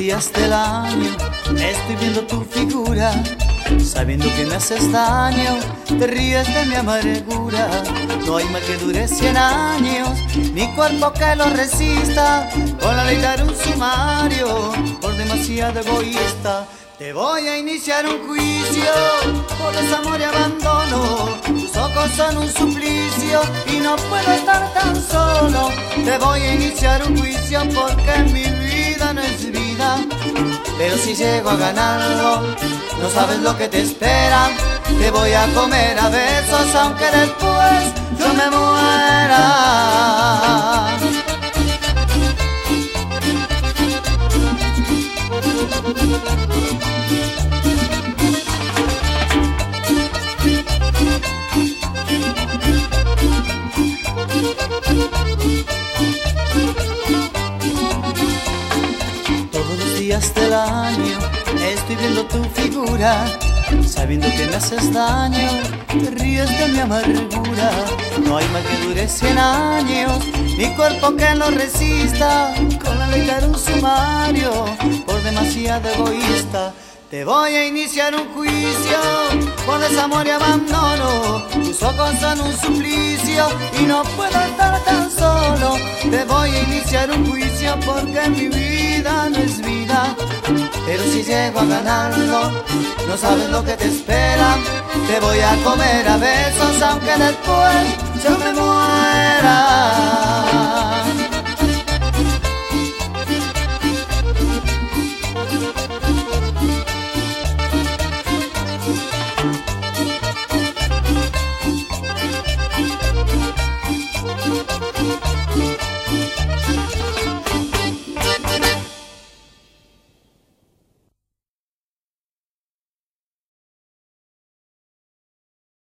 días del año estoy viendo tu figura, sabiendo que me haces daño, te ríes de mi amargura. No hay mal que dure 100 años, ni cuerpo que lo resista, con la ley daré un sumario, por demasiado egoísta. Te voy a iniciar un juicio por desamor y abandono. Tus ojos son un suplicio y no puedo estar tan solo. Te voy a iniciar un juicio porque mi vida no es vida. Pero si llego a ganarlo, no sabes lo que te espera. Te voy a comer a besos aunque después yo me muera. Todos los días del año estoy viendo tu figura, sabiendo que me haces daño, te ríes de mi amargura. No hay mal que dure 100 años, ni cuerpo que lo resista, con la ley daré un sumario, por demasiado egoísta. Te voy a iniciar un juicio por desamor y abandono. Tus ojos son un suplicio y no puedo estar tan solo. Te voy a iniciar un juicio porque mi vida no es vida. Pero si llego a ganarlo, no sabes lo que te espera. Te voy a comer a besos aunque después yo me muera.